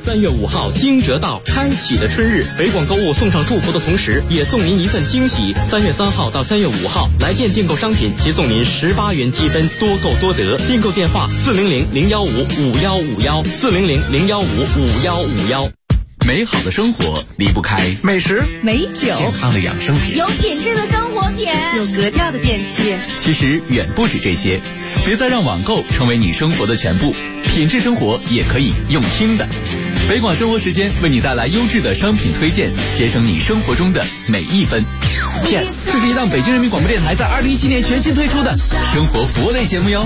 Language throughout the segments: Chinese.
3月5号惊蛰到，开启的春日，北广购物送上祝福的同时，也送您一份惊喜。3月3号到3月5号，来店订购商品即送您18元积分，多购多得。订购电话400-015-5151，400-015-5151。 美好的生活离不开美食、 美酒、 健康的养生品， 有品质的生活品， 有格调的电器。 其实远不止这些，别再让网购成为你生活的全部，品质生活也可以用听的。北广生活时间为你带来优质的商品推荐，节省你生活中的每一分。Yes， 这是一档北京人民广播电台在2017年全新推出的生活服务类节目哟。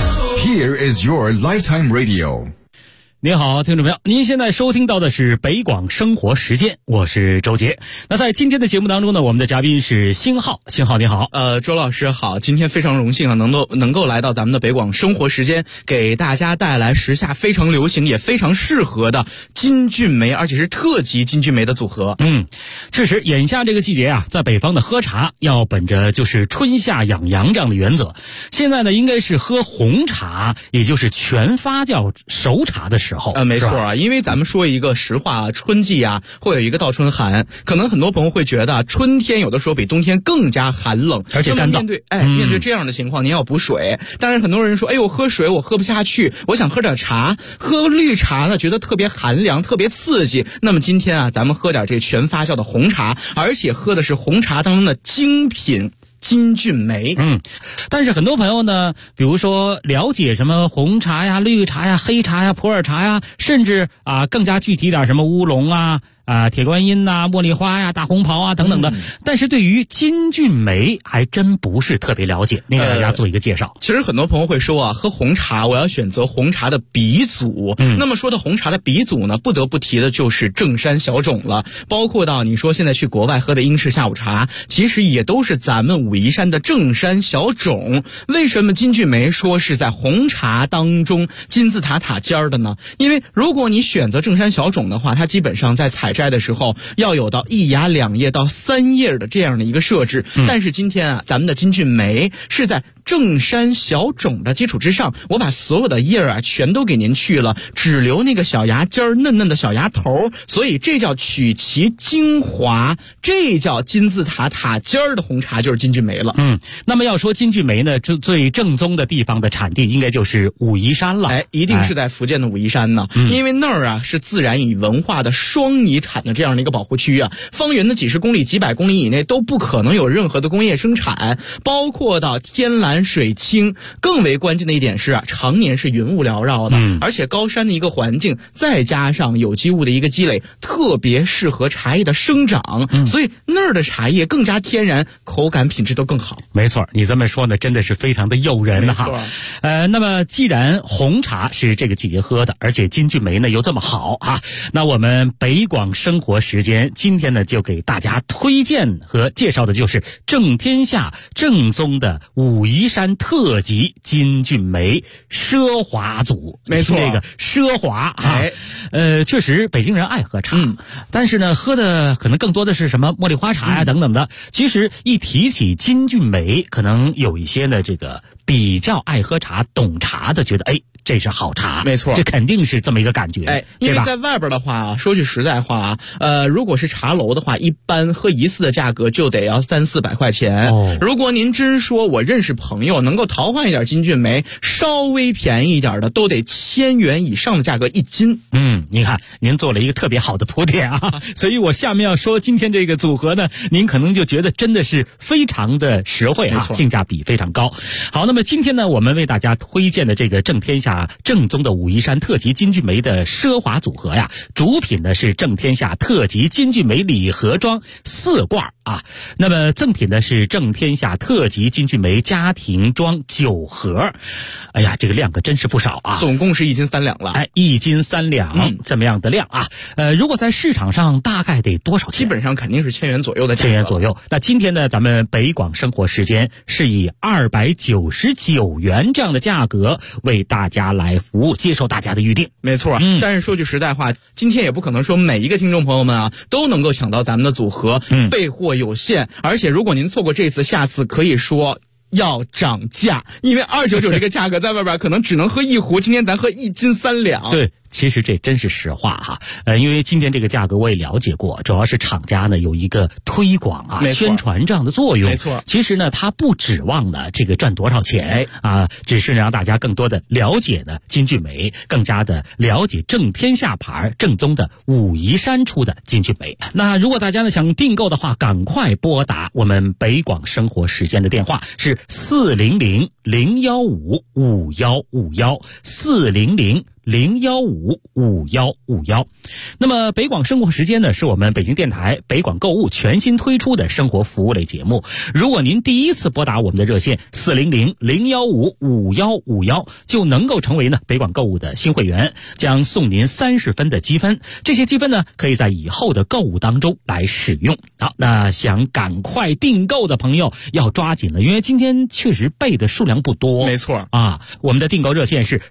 Here is your lifetime radio。 您好，听众朋友，您现在收听到的是北广生活时间，我是周杰。那在今天的节目当中呢，我们的嘉宾是星浩。星浩你好。 周老师好，今天非常荣幸啊，能够来到咱们的北广生活时间，给大家带来时下非常流行也非常适合的金骏眉，而且是特级金骏眉的组合。 确实，眼下这个季节啊，在北方的喝茶要本着就是春夏养阳这样的原则。现在呢，应该是喝红茶，也就是全发酵熟茶的时候。 没错啊，因为咱们说一个实话啊，春季啊会有一个倒春寒，可能很多朋友会觉得春天有的时候比冬天更加寒冷， 而且干燥。 面对这样的情况，您要补水。但是很多人说，我喝水我喝不下去，我想喝点茶，喝绿茶呢觉得特别寒凉，特别刺激。那么今天啊，咱们喝点这全发酵的红茶，而且喝的是红茶当中的精品金骏眉。 但是很多朋友呢，比如说了解什么红茶呀、绿茶呀、黑茶呀、普洱茶呀，甚至更加具体点什么乌龙铁观音茉莉花呀、大红袍啊等等的，但是对于金骏眉还真不是特别了解，您给大家做一个介绍。 其实很多朋友会说喝红茶我要选择红茶的鼻祖。那么说到红茶的鼻祖呢，不得不提的就是正山小种了。包括到你说现在去国外喝的英式下午茶，其实也都是咱们武夷山的正山小种。为什么金骏眉说是在红茶当中金字塔尖的呢？因为如果你选择正山小种的话，它基本上在采摘的时候要有到1芽2叶到3叶的这样的一个设置。但是今天咱们的金骏眉是在正山小种的基础之上，我把所有的叶全都给您去了，只留那个小芽尖嫩嫩的小芽头，所以这叫取其精华，这叫金字塔尖的红茶就是金骏眉了。 那么要说金骏眉呢，最正宗的地方的产地应该就是武夷山了。 一定是在福建的武夷山呢。因为那儿是自然与文化的双遗产的这样的一个保护区啊，方圆的几十公里、几百公里以内都不可能有任何的工业生产，包括到天蓝水清。更为关键的一点是常年是云雾缭绕的，而且高山的一个环境，再加上有机物的一个积累，特别适合茶叶的生长，所以那儿的茶叶更加天然，口感品质都更好。 没错，你这么说呢，真的是非常的诱人哈。那么既然红茶是这个季节喝的，而且金骏眉呢又这么好那我们北广生活时间今天呢就给大家推荐和介绍的就是正天下正宗的武夷山特级金骏眉奢华组。 没错， 这个奢华确实北京人爱喝茶，但是呢喝的可能更多的是什么茉莉花茶呀等等的。其实一提起金骏眉，可能有一些呢这个比较爱喝茶懂茶的觉得这是好茶。 没错， 这肯定是这么一个感觉。 因为在外边的话，说句实在话如果是茶楼的话，一般喝一次的价格就得要300-400块钱。如果您真说我认识朋友能够淘换一点金骏眉，稍微便宜一点的都得1000元以上的价格1斤。 你看您做了一个特别好的铺垫所以我下面要说今天这个组合呢，您可能就觉得真的是非常的实惠性价比非常高。好，那么今天呢，我们为大家推荐的这个正天下正宗的武夷山特级金骏眉的奢华组合主品呢是正天下特级金骏眉礼盒装4罐那么赠品呢是正天下特级金骏眉家庭装9盒。这个量可真是不少总共是1斤3两了。 1斤3两这么样的量如果在市场上大概得多少钱？ 基本上肯定是1000元左右的价格。 1000元左右。那今天呢，咱们北广生活时间是以299元这样的价格为大家来服务，接受大家的预定。 没错。但是说句实在话，今天也不可能说每一个听众朋友们都能够抢到咱们的组合，备货有限。而且如果您错过这次，下次可以说要涨价，因为299这个价格在外边可能只能喝1壶，今天咱喝1斤3两。 对， 其实这真是实话哈。因为今天这个价格我也了解过，主要是厂家呢有一个推广啊、宣传这样的作用。 没错。 其实呢，它不指望呢这个赚多少钱啊，只是让大家更多的了解呢金骏眉，更加的了解正天下牌正宗的武夷山出的金骏眉。那如果大家呢想订购的话，赶快拨打我们北广生活时间的电话是400-015-5151，400-015-5151。那么北广生活时间呢，是我们北京电台北广购物全新推出的生活服务类节目。如果您第一次拨打我们的热线400-015-5151，就能够成为呢北广购物的新会员，将送您30分的积分。这些积分呢，可以在以后的购物当中来使用。好，那想赶快订购的朋友要抓紧了，因为今天确实备的数量不多。 没错啊，我们的订购热线是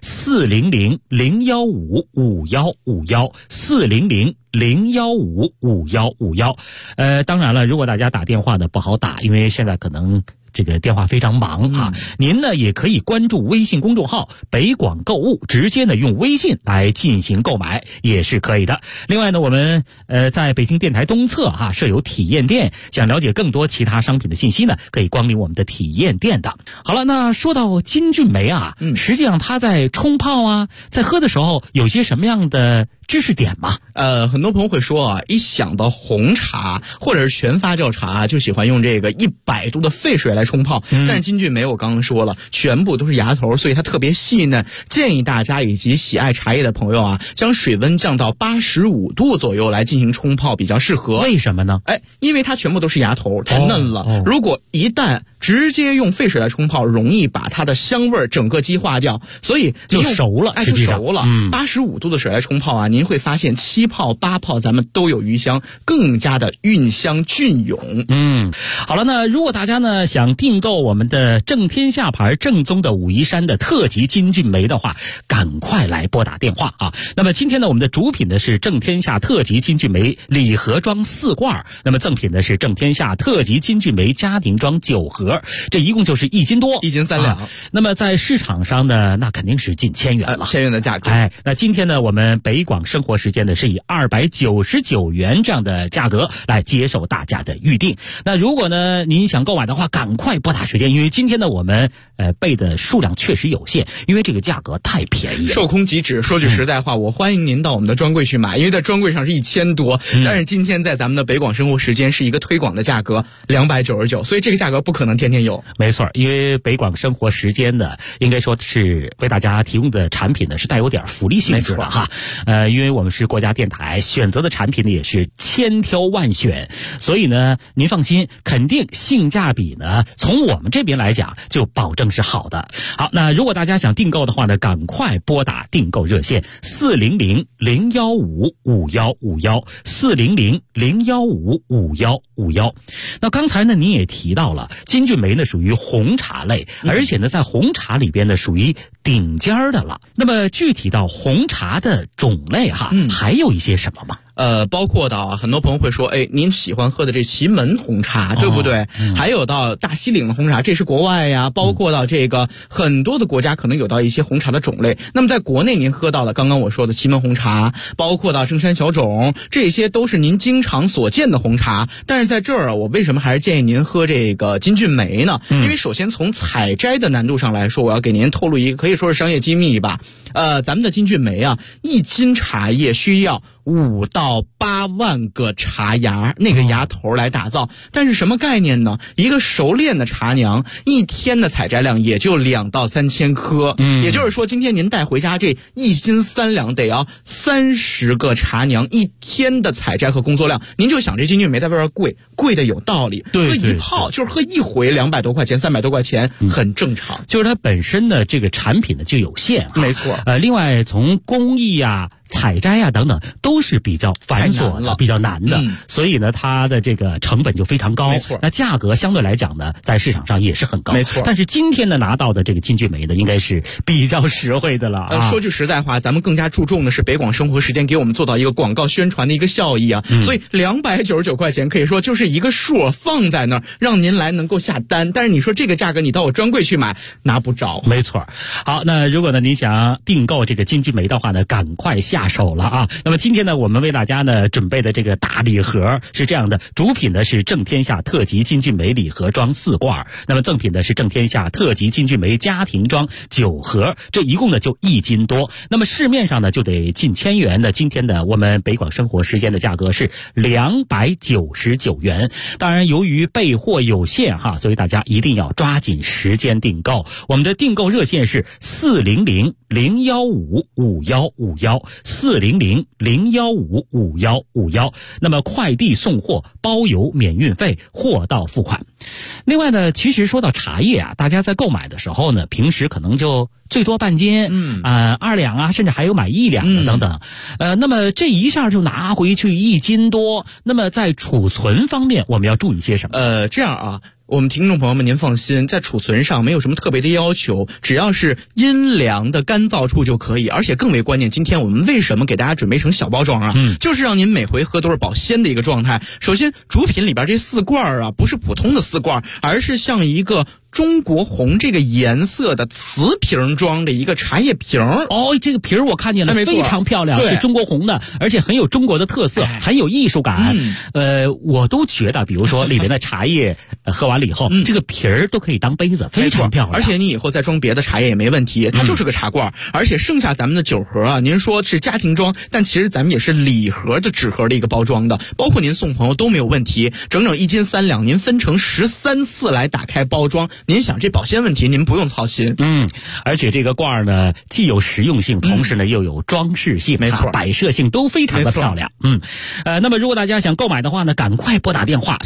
400-015-5151，400-015-5151。当然了，如果大家打电话呢不好打，因为现在可能这个电话非常忙啊。您呢也可以关注微信公众号北广购物，直接呢用微信来进行购买也是可以的。另外呢，我们在北京电台东侧设有体验店，想了解更多其他商品的信息呢，可以光临我们的体验店的。好了，那说到金骏眉啊，实际上它在冲泡啊，在喝的时候有些什么样的知识点吗？ 很多朋友会说啊，一想到红茶或者是全发酵茶，就喜欢用这个100度的沸水来冲泡。但是金骏眉我刚刚说了，全部都是芽头，所以它特别细嫩。建议大家以及喜爱茶叶的朋友啊，将水温降到85度左右来进行冲泡比较适合。 为什么呢？ 因为它全部都是芽头，太嫩了。如果一旦直接用沸水来冲泡，容易把它的香味整个激化掉，所以就熟了， 就熟了。85度的水来冲泡啊，您会发现7泡8泡咱们都有余香，更加的韵香隽永。 好了，那如果大家呢想订购我们的正天下牌正宗的武夷山的特级金骏眉的话，赶快来拨打电话啊。那么今天呢，我们的主品呢是正天下特级金骏眉礼盒装4罐，那么赠品呢是正天下特级金骏眉家庭装9盒，这一共就是1斤多 ，1斤3两。 那么在市场上呢，那肯定是近1000元了，1000 元的价格。 那今天呢，我们北广生活时间呢是以299元这样的价格来接受大家的预定。那如果呢您想购买的话，赶快拨打时间，因为今天呢我们备的数量确实有限，因为这个价格太便宜了， 售空即止。说句实在话，我欢迎您到我们的专柜去买，因为在专柜上是1000多，但是今天在咱们的北广生活时间是一个推广的价格299，所以这个价格不可能天天有。 没错，因为北广生活时间呢，应该说是为大家提供的产品呢是带有点福利性质的哈。因为我们是国家电台，选择的产品呢也是千挑万选，所以呢您放心，肯定性价比呢从我们这边来讲就保证是好的。好，那如果大家想订购的话呢，赶快拨打订购热线400-015-5151，400-015-5151。那刚才呢您也提到了金骏眉呢属于红茶类，而且呢在红茶里边呢属于顶尖的了。那么具体到红茶的种类还有一些什么吗？ 包括到很多朋友会说，您喜欢喝的这祁门红茶，对不对？还有到大西岭的红茶，这是国外呀。包括到这个很多的国家可能有到一些红茶的种类。那么在国内您喝到了刚刚我说的祁门红茶，包括到正山小种，这些都是您经常所见的红茶。但是在这儿我为什么还是建议您喝这个金骏眉呢？因为首先从采摘的难度上来说，我要给您透露一个可以说是商业机密吧。咱们的金骏眉啊，1斤茶叶需要5到8万个茶芽，那个芽头来打造。但是什么概念呢？一个熟练的茶娘一天的采摘量也就2到3千颗。也就是说今天您带回家这1斤3两得要30个茶娘一天的采摘和工作量。您就想这金骏眉在外边贵的有道理，喝一泡就是喝一回200多块钱300多块钱，很正常。 就是它本身的这个产品呢就有限没错。 另外从工艺啊采摘啊等等都是比较繁琐的，比较难的，所以呢它的这个成本就非常高。 没错。 那价格相对来讲呢在市场上也是很高。 没错。 但是今天呢拿到的这个金骏眉呢应该是比较实惠的了说句实在话，咱们更加注重的是北广生活时间给我们做到一个广告宣传的一个效益啊。所以299块钱可以说就是一个数放在那儿让您来能够下单，但是你说这个价格你到我专柜去买拿不着。 没错。好，那如果呢您想订购这个金骏眉的话呢，赶快下下手了啊。那么今天呢，我们为大家呢准备的这个大礼盒是这样的，主品呢是正天下特级金骏眉礼盒装4罐，那么赠品呢是正天下特级金骏眉家庭装9盒，这一共呢就1斤多。那么市面上呢就得近1000元的，今天的我们北广生活时间的价格是299元。当然由于备货有限哈，所以大家一定要抓紧时间订购。我们的订购热线是400-015-5151，400-015-5151。那么快递送货包邮免运费，货到付款。另外呢，其实说到茶叶啊，大家在购买的时候呢，平时可能就最多半斤，2两啊，甚至还有买1两的等等。那么这一下就拿回去1斤多，那么在储存方面我们要注意些什么？ 这样啊，我们听众朋友们您放心，在储存上没有什么特别的要求，只要是阴凉的干燥处就可以。而且更为关键，今天我们为什么给大家准备成小包装啊？就是让您每回喝都是保鲜的一个状态。首先主品里边这4罐啊，不是普通的4罐，而是像一个中国红这个颜色的瓷瓶装的一个茶叶瓶。 哦，这个瓶儿我看见了，非常漂亮，是中国红的，而且很有中国的特色，很有艺术感。我都觉得，比如说里面的茶叶喝完了以后，这个瓶儿都可以当杯子，非常漂亮。 而且你以后再装别的茶叶也没问题，它就是个茶罐。而且剩下咱们的酒盒啊，您说是家庭装，但其实咱们也是礼盒的纸盒的一个包装的，包括您送朋友都没有问题。整整1斤3两，您分成13次来打开包装。您想这保鲜问题您不用操心。 而且这个罐儿呢既有实用性，同时呢又有装饰性， 没错， 摆设性都非常的漂亮。那么如果大家想购买的话呢，赶快拨打电话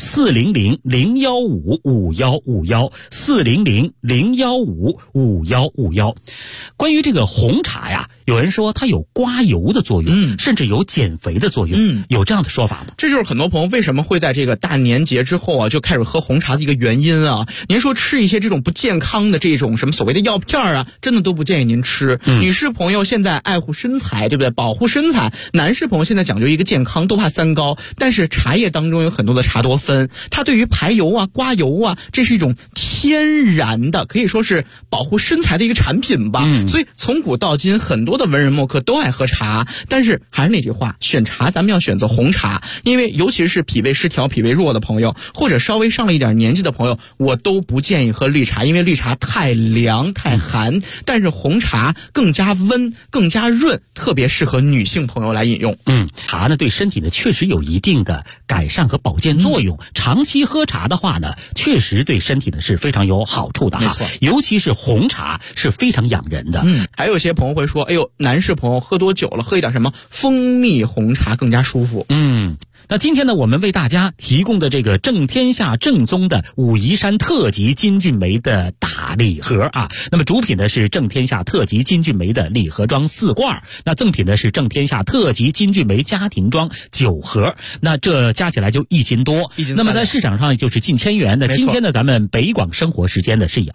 400-015-5151，400-015-5151。关于这个红茶呀，有人说它有刮油的作用，甚至有减肥的作用，有这样的说法吗？ 这就是很多朋友为什么会在这个大年节之后啊就开始喝红茶的一个原因啊。您说吃一些这种不健康的这种什么所谓的药片啊，真的都不建议您吃。女士朋友现在爱护身材，对不对？保护身材。男士朋友现在讲究一个健康，都怕3高。但是茶叶当中有很多的茶多酚，它对于排油啊、刮油啊，这是一种天然的，可以说是保护身材的一个产品吧。所以从古到今，很多的文人墨客都爱喝茶。但是还是那句话，选茶咱们要选择红茶，因为尤其是脾胃失调、脾胃弱的朋友，或者稍微上了一点年纪的朋友，我都不建议喝绿茶，因为绿茶太凉太寒。但是红茶更加温更加润，特别适合女性朋友来饮用。 茶呢对身体呢确实有一定的改善和保健作用，长期喝茶的话呢确实对身体呢是非常有好处的哈。 没错， 尤其是红茶是非常养人的。 还有些朋友会说，哎呦，男士朋友喝多酒了，喝一点什么蜂蜜红茶更加舒服。 那今天呢，我们为大家提供的这个正天下正宗的武夷山特级金骏眉的大礼盒啊，那么主品呢是正天下特级金骏眉的礼盒装4罐，那赠品呢是正天下特级金骏眉家庭装9盒，那这加起来就1斤多。那么在市场上就是近1000元的，今天呢咱们北广生活时间呢是以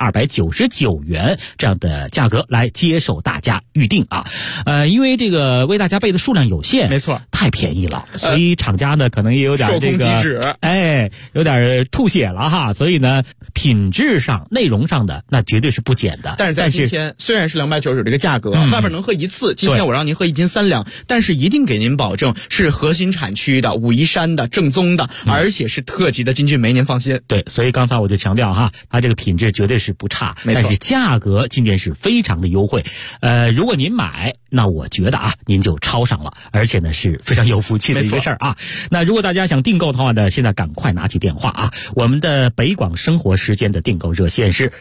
299元这样的价格来接受大家预定啊。因为这个为大家备的数量有限， 没错， 太便宜了，所以厂家呢可能也有点这个有点吐血了哈，所以呢品质上内容上的那绝对是不减的。 但是在今天虽然是299这个价格，外边能喝1次，今天我让您喝1斤3两，但是一定给您保证是核心产区的武夷山的正宗的，而且是特级的金骏眉，您放心。 对，所以刚才我就强调哈，它这个品质绝对是不差，但是价格今天是非常的优惠。如果您买，那我觉得啊您就超上了，而且呢是非常有福气的一个事儿啊。那如果大家想订购的话呢，现在赶快拿起电话啊！我们的北广生活时间的订购热线是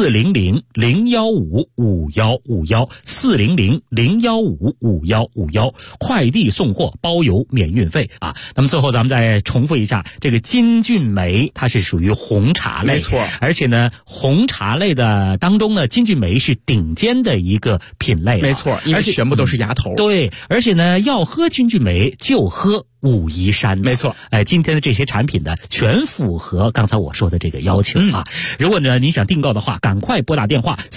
400-015-5151，400-015-5151，快递送货包邮免运费啊。那么最后咱们再重复一下，这个金骏眉它是属于红茶类， 没错， 而且呢红茶类的当中呢，金骏眉是顶尖的一个品类， 没错，因为全部都是芽头。 对，而且呢要喝金骏眉就喝武夷山， 没错。 今天的这些产品呢，全符合刚才我说的这个要求啊。如果呢你想订购的话，赶快拨打电话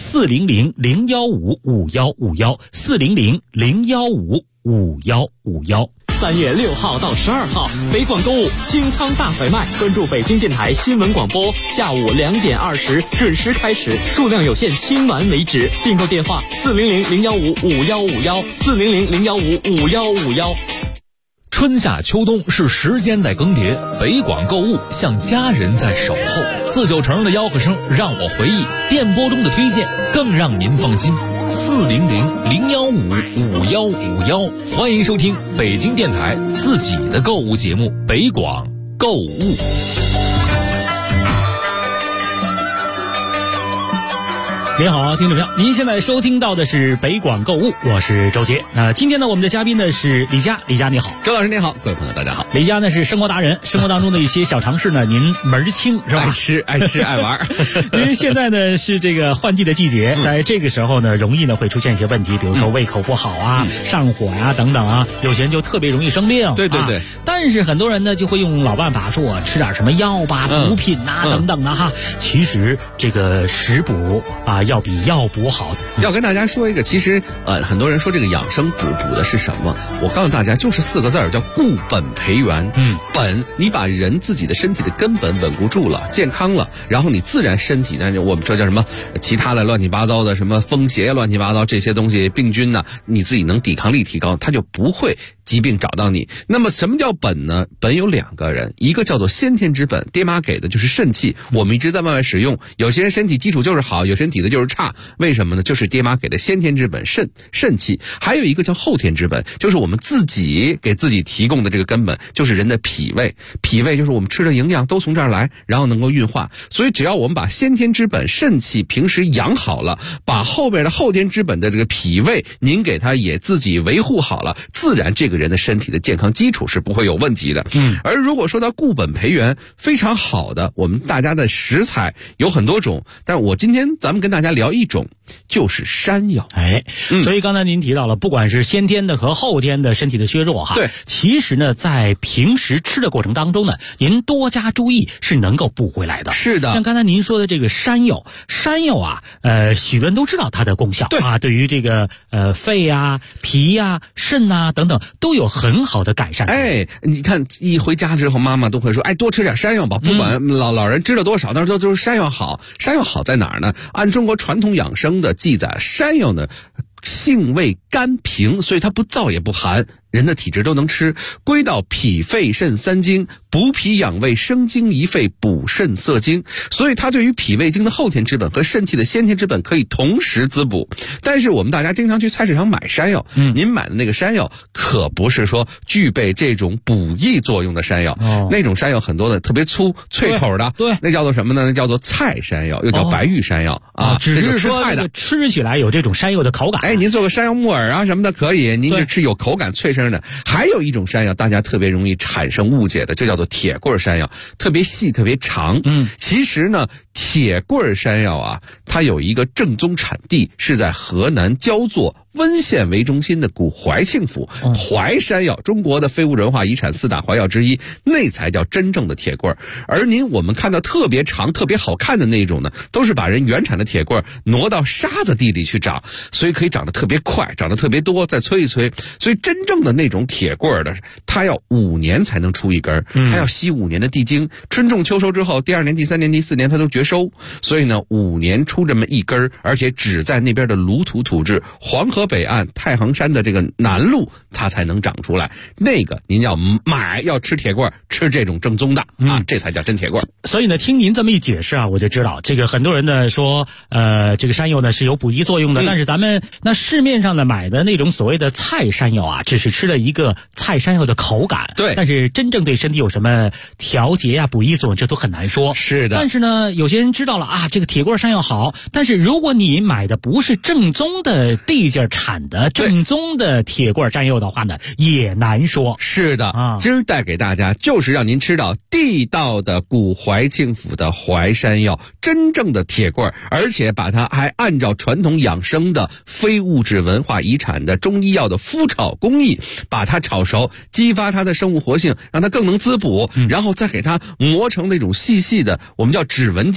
400-015-5151，400-015-5151。 3月6号到12号，北广购物清仓大甩卖，关注北京电台新闻广播，下午2点20准时开始，数量有限，清完为止。订购电话400-015-5151，400-015-5151。 春夏秋冬是时间在更迭，北广购物像家人在守候。49成的吆喝声让我回忆，电波中的推荐更让您放心。400-015-5151，欢迎收听北京电台自己的购物节目《北广购物》。 您好，听众朋友，您现在收听到的是北广购物，我是周杰。今天呢，我们的嘉宾呢是李佳，李佳你好。 周老师您好，各位朋友大家好。 李佳呢是生活达人，生活当中的一些小常识呢，您门儿清是吧？ 爱吃爱玩。 因为现在呢是这个换季的季节，在这个时候呢，容易呢会出现一些问题，比如说胃口不好啊、上火呀、等等啊，有些人就特别容易生病。 对对对。 但是很多人呢就会用老办法，说我吃点什么药吧、补品呐、等等的哈。其实这个食补啊，要比药补好。 要跟大家说一个，其实很多人说这个养生补的是什么？我告诉大家，就是4个字儿，叫固本培元。本，你把人自己的身体的根本稳固住了，健康了，然后你自然身体呢，我们说叫什么其他的乱七八糟的什么风邪乱七八糟这些东西病菌呢，你自己能抵抗力提高，它就不会疾病找到你。那么什么叫本呢？本有2个人，一个叫做先天之本，爹妈给的就是肾气，我们一直在慢慢使用。有些人身体基础就是好，有些人体的就是差，为什么呢？就是爹妈给的先天之本肾气。还有一个叫后天之本，就是我们自己给自己提供的这个根本，就是人的脾胃。脾胃就是我们吃的营养都从这儿来，然后能够运化。所以只要我们把先天之本肾气平时养好了，把后边的后天之本的这个脾胃您给它也自己维护好了，自然这个人的身体的健康基础是不会有问题的。而如果说到固本培元非常好的，我们大家的食材有很多种，但是我今天咱们跟大家聊一种，就是山药。 所以刚才您提到了，不管是先天的和后天的身体的削弱哈， 对， 其实呢，在平时吃的过程当中呢，您多加注意是能够补回来的。 是的， 像刚才您说的这个山药啊，许多人都知道它的功效，对啊，对于这个肺啊、脾啊、肾啊等等都有很好的改善。 你看一回家之后，妈妈都会说，多吃点山药吧，不管老人知道多少，但是都是山药好。山药好在哪儿呢？按中国传统养生的记载，山药呢性味甘平，所以它不燥也不寒，人的体质都能吃，归到脾肺肾3经，补脾养胃，生津益肺，补肾涩精，所以它对于脾胃经的后天之本和肾气的先天之本可以同时滋补。但是我们大家经常去菜市场买山药，您买的那个山药可不是说具备这种补益作用的山药，那种山药很多的特别粗脆口的， 对， 那叫做什么呢？那叫做菜山药，又叫白玉山药只是说这个吃起来有这种山药的口感。 您做个山药木耳啊什么的可以，您就吃有口感脆声的。还有一种山药大家特别容易产生误解的，就叫做铁棍山药，特别细特别长。其实呢，铁棍山药啊，它有一个正宗产地是在河南焦作温县为中心的古怀庆府。怀山药，中国的非物质文化遗产4大怀药之一，那才叫真正的铁棍。而我们看到特别长特别好看的那种呢，都是把人原产的铁棍挪到沙子地里去长，所以可以长得特别快，长得特别多，再催一催。所以真正的那种铁棍的，它要5年才能出一根，它要吸5年的地精，春种秋收之后，第2年第3年第4年它都绝收。所以呢5年出这么一根，而且只在那边的鲁土土质黄河北岸太行山的这个南麓它才能长出来。那个您要买要吃铁棍，吃这种正宗的这才叫真铁棍。 所以呢听您这么一解释啊，我就知道这个很多人呢说这个山药呢是有补益作用的，但是咱们那市面上的买的那种所谓的菜山药啊，只是吃了一个菜山药的口感， 对， 但是真正对身体有什么调节啊补益作用，这都很难说。 是的。 但是呢有些人知道了啊，这个铁棍山药好，但是如果你买的不是正宗的地界产的正宗的铁棍山药的话呢，也难说。 是的今儿带给大家就是让您吃到地道的古怀庆府的怀山药，真正的铁棍，而且把它还按照传统养生的非物质文化遗产的中医药的麸炒工艺把它炒熟，激发它的生物活性，让它更能滋补，然后再给它磨成那种细细的我们叫指纹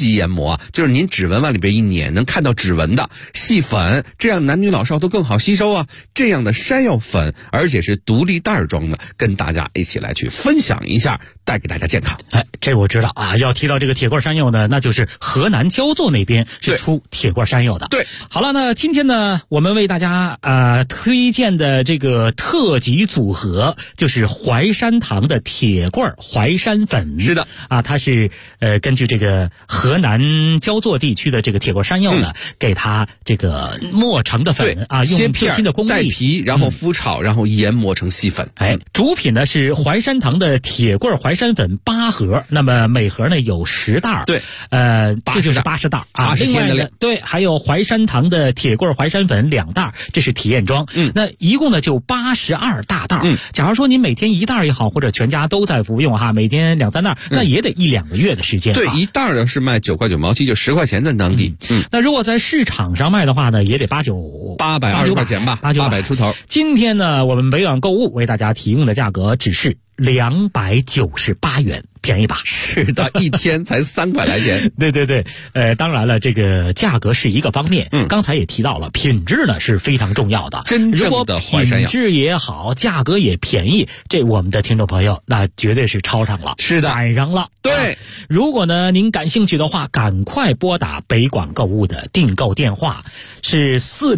级研磨啊，就是您指纹往里边一碾，能看到指纹的细粉，这样男女老少都更好吸收啊。这样的山药粉，而且是独立袋装的，跟大家一起来去分享一下，带给大家健康。 哎，这我知道啊。要提到这个铁罐山药呢，那就是河南焦作那边是出铁罐山药的。 对， 好了，那今天呢，我们为大家推荐的这个特级组合就是淮山堂的铁罐淮山粉。 是的啊，它是根据这个河南焦作地区的这个铁罐山药呢，给它这个磨成的粉啊，用特新的工艺带皮，然后麸炒，然后研磨成细粉。 哎，主品呢是淮山堂的铁罐淮山粉8盒，那么每盒呢有10袋。 对， 这就是80袋啊。 80天的量。 对，还有淮山堂的铁罐淮山粉2袋，这是体验装。那一共呢就82大袋。假如说您每天1袋也好，或者全家都在服用哈，每天2、3袋，那也得1-2个月的时间。 对，一袋的是卖9块9毛7，就10块钱在当地。 那如果在市场上卖的话呢，也得820块钱吧 ，800出头。 今天呢，我们北网购物为大家提供的价格只是298元，便宜吧？ 是的，一天才3块来钱。 对对对，当然了，这个价格是一个方面，刚才也提到了，品质呢是非常重要的。 真正的淮山药， 品质也好，价格也便宜，这我们的听众朋友那绝对是超上了， 是的， 赶上了。 对， 如果呢您感兴趣的话，赶快拨打北广购物的订购电话是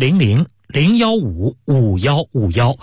400-015-5151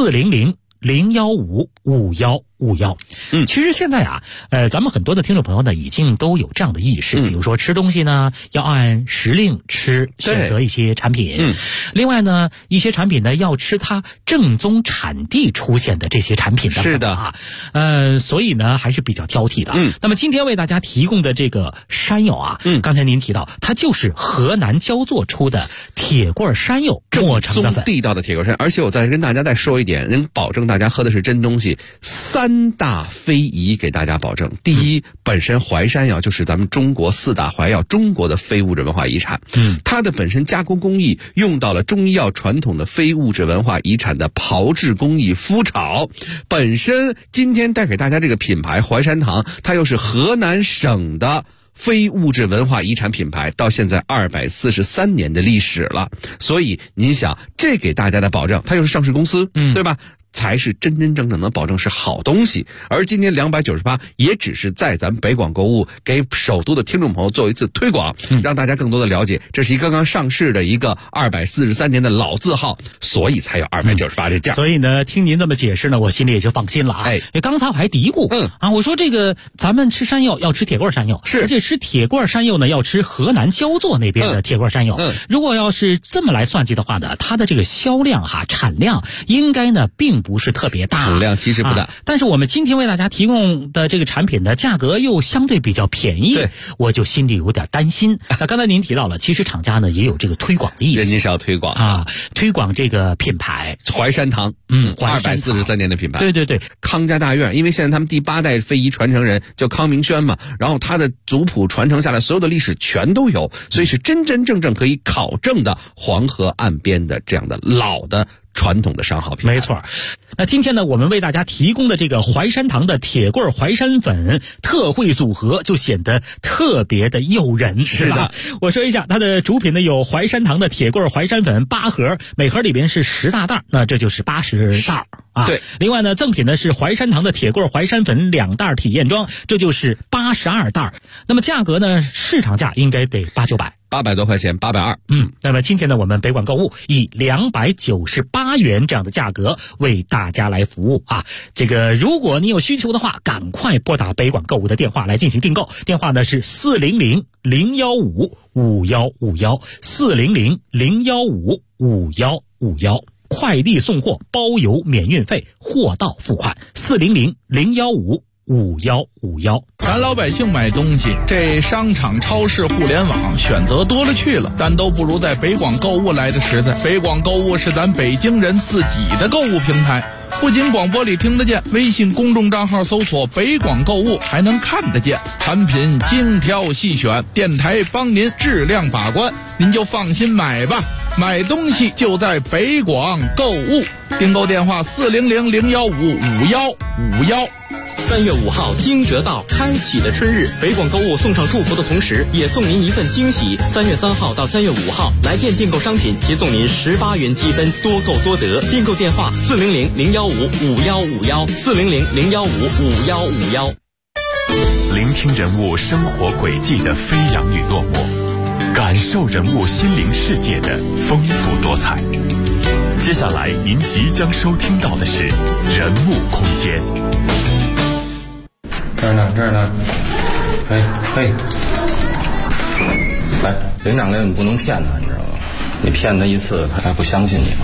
400-015-5151。其实现在啊，咱们很多的听众朋友呢，已经都有这样的意识，比如说吃东西呢，要按时令吃，选择一些产品。另外呢，一些产品呢，要吃它正宗产地出现的这些产品等等。是的啊，所以呢，还是比较挑剔的。那么今天为大家提供的这个山药啊，刚才您提到，它就是河南焦作出的铁罐山药磨成的粉， 地道的铁罐山。而且我再跟大家再说一点，能保证大家喝的是真东西。3大非遗给大家保证。第一，本身淮山药就是咱们中国4大淮药，中国的非物质文化遗产。它的本身加工工艺用到了中医药传统的非物质文化遗产的炮制工艺麸炒。本身今天带给大家这个品牌淮山堂，它又是河南省的非物质文化遗产品牌，到现在243年的历史了。所以您想，这给大家的保证，它又是上市公司，对吧？才是真真正正能保证是好东西。而今天298也只是在咱们北广购物给首都的听众朋友做一次推广，让大家更多的了解，这是一个刚刚上市的一个243年的老字号，所以才有298这价。 所以呢，听您这么解释呢，我心里也就放心了啊。刚才我还嘀咕，我说这个咱们吃山药要吃铁罐山药，而且吃铁罐山药呢要吃河南焦作那边的铁罐山药。如果要是这么来算计的话呢，它的这个销量产量应该呢并不是特别大， 产量其实不大， 但是我们今天为大家提供的这个产品的价格又相对比较便宜，我就心里有点担心。那刚才您提到了，其实厂家呢也有这个推广的意思， 人家是要推广啊，推广这个品牌淮山堂，243年的品牌。 对对对， 康家大院，因为现在他们第8代非遗传承人叫康明轩嘛，然后他的族谱传承下来，所有的历史全都有，所以是真真正正可以考证的黄河岸边的这样的老的传统的商号品牌。 没错。那今天呢，我们为大家提供的这个淮山堂的铁罐淮山粉特惠组合就显得特别的诱人，是吧？我说一下，它的主品呢有淮山堂的铁罐淮山粉8盒，每盒里边是10大袋，那这就是80袋啊。对。另外呢，赠品呢是淮山堂的铁罐淮山粉2袋体验装，这就是82袋。那么价格呢，市场价应该得800 多块钱，820。 那么今天呢，我们北广购物以298元这样的价格为大家来服务啊。这个如果你有需求的话，赶快拨打北广购物的电话来进行订购，电话呢是400-015-5151 400-015-5151，快递送货包邮免运费，货到付款，400-015-5151。 咱老百姓买东西，这商场、超市、互联网选择多了去了，但都不如在北广购物来的实在。北广购物是咱北京人自己的购物平台，不仅广播里听得见，微信公众账号搜索北广购物还能看得见，产品精挑细选，电台帮您质量把关，您就放心买吧。买东西就在北广购物，订购电话400-015-5151 3月5号，惊蛰到，开启的春日，北广购物送上祝福的同时，也送您一份惊喜。3月3号到3月5号，来店订购商品，即送您18元积分，多购多得。订购电话400-015-5151，400-015-5151。 聆听人物生活轨迹的飞扬与落寞，感受人物心灵世界的丰富多彩。接下来您即将收听到的是人物空间。 这儿呢，嘿，来，领长令你不能骗他，你知道吗？你骗他一次，他还不相信你吗？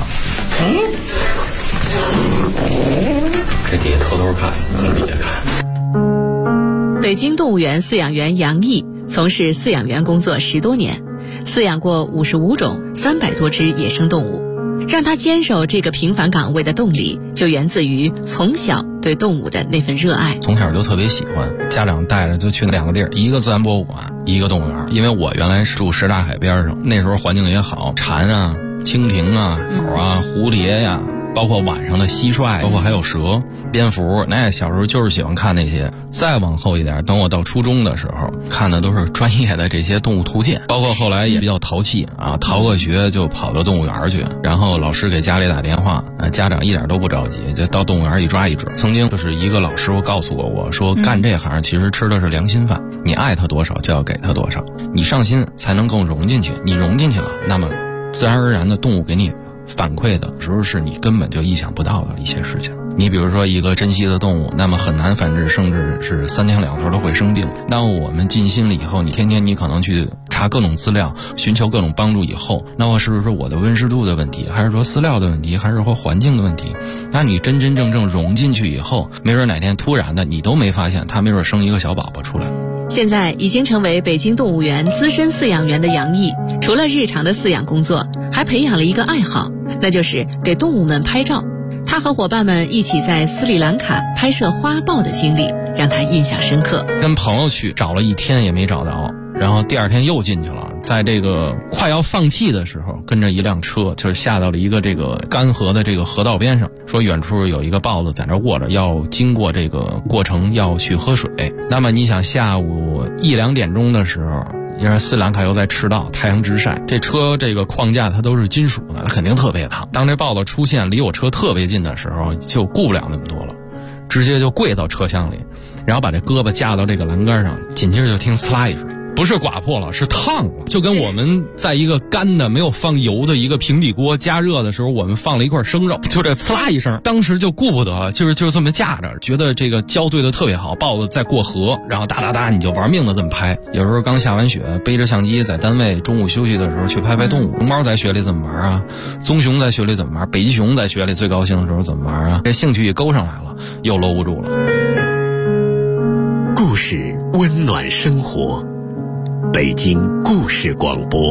这底下偷偷看，从底下看。 北京动物园饲养员杨毅从事饲养员工作10多年，饲养过55种300多只野生动物。让他坚守这个平凡岗位的动力，就源自于从小对动物的那份热爱。 从小就特别喜欢，家长带着就去2个地儿，一个自然博物馆，一个动物园。因为我原来是住什刹海边上，那时候环境也好，蝉啊、蜻蜓啊、鸟啊、蝴蝶呀，包括晚上的蟋蟀，包括还有蛇、蝙蝠，那小时候就是喜欢看那些。再往后一点，等我到初中的时候，看的都是专业的这些动物图鉴，包括后来也比较淘气啊，逃个学就跑到动物园去，然后老师给家里打电话，家长一点都不着急，就到动物园一抓一只。曾经就是一个老师傅告诉过我说，干这行其实吃的是良心饭，你爱他多少就要给他多少，你上心才能更融进去，你融进去了，那么自然而然的动物给你反馈的时候是你根本就意想不到的一些事情。你比如说一个珍稀的动物，那么很难繁殖，甚至是3天2头都会生病。那我们尽心了以后，你天天你可能去查各种资料，寻求各种帮助以后，那么是不是我的温湿度的问题，还是说饲料的问题，还是说环境的问题？那你真真正正融进去以后，没准哪天突然的你都没发现，它没准生一个小宝宝出来。 现在已经成为北京动物园资深饲养员的杨毅，除了日常的饲养工作，还培养了一个爱好，那就是给动物们拍照。他和伙伴们一起在斯里兰卡拍摄花豹的经历让他印象深刻。 跟朋友去找了1天也没找到，然后第2天又进去了，在这个快要放弃的时候，跟着一辆车就是下到了一个这个干涸的这个河道边上，说远处有一个豹子在那卧着，要经过这个过程要去喝水。那么你想下午1、2点钟的时候，因为斯里兰卡又在赤道，太阳直晒，这车这个框架它都是金属的，它肯定特别烫。当这豹子出现离我车特别近的时候，就顾不了那么多了，直接就跪到车厢里，然后把这胳膊架到这个栏杆上，紧接着就听呲啦一声，不是刮破了，是烫了，就跟我们在一个干的没有放油的一个平底锅加热的时候，我们放了一块生肉，就这呲啦一声，当时就顾不得，就是这么架着，觉得这个胶对的特别好，豹子在过河，然后哒哒哒你就玩命的这么拍。有时候刚下完雪，背着相机在单位中午休息的时候去拍拍动物，龙猫在雪里怎么玩啊，棕熊在雪里怎么玩，北极熊在雪里最高兴的时候怎么玩啊，这兴趣一勾上来了，又搂不住了。 故事温暖生活，北京故事广播。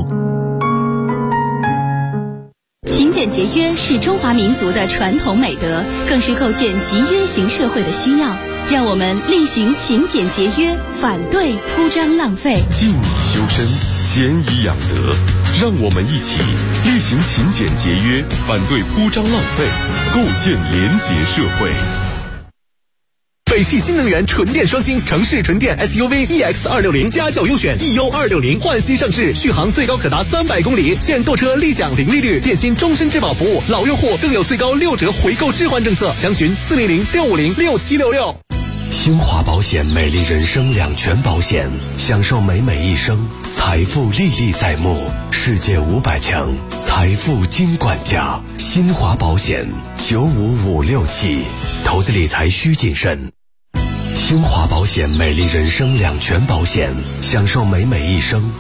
勤俭节约是中华民族的传统美德，更是构建集约型社会的需要。让我们厉行勤俭节约，反对铺张浪费。 静以修身，俭以养德。让我们一起厉行勤俭节约，反对铺张浪费，构建廉洁社会。 北汽新能源纯电双星城市纯电 SUV EX260家轿优选 EU260换新上市，续航最高可达300公里，现购车立享零利率，电信终身质保服务，老用户更有最高6折回购置换政策，详询400-650-6766。 新华保险美丽人生2全保险，享受美美一生，财富历历在目，世界500强财富金管家。新华保险95567，投资理财需谨慎。新华保险美丽人生2全保险，享受美美一生。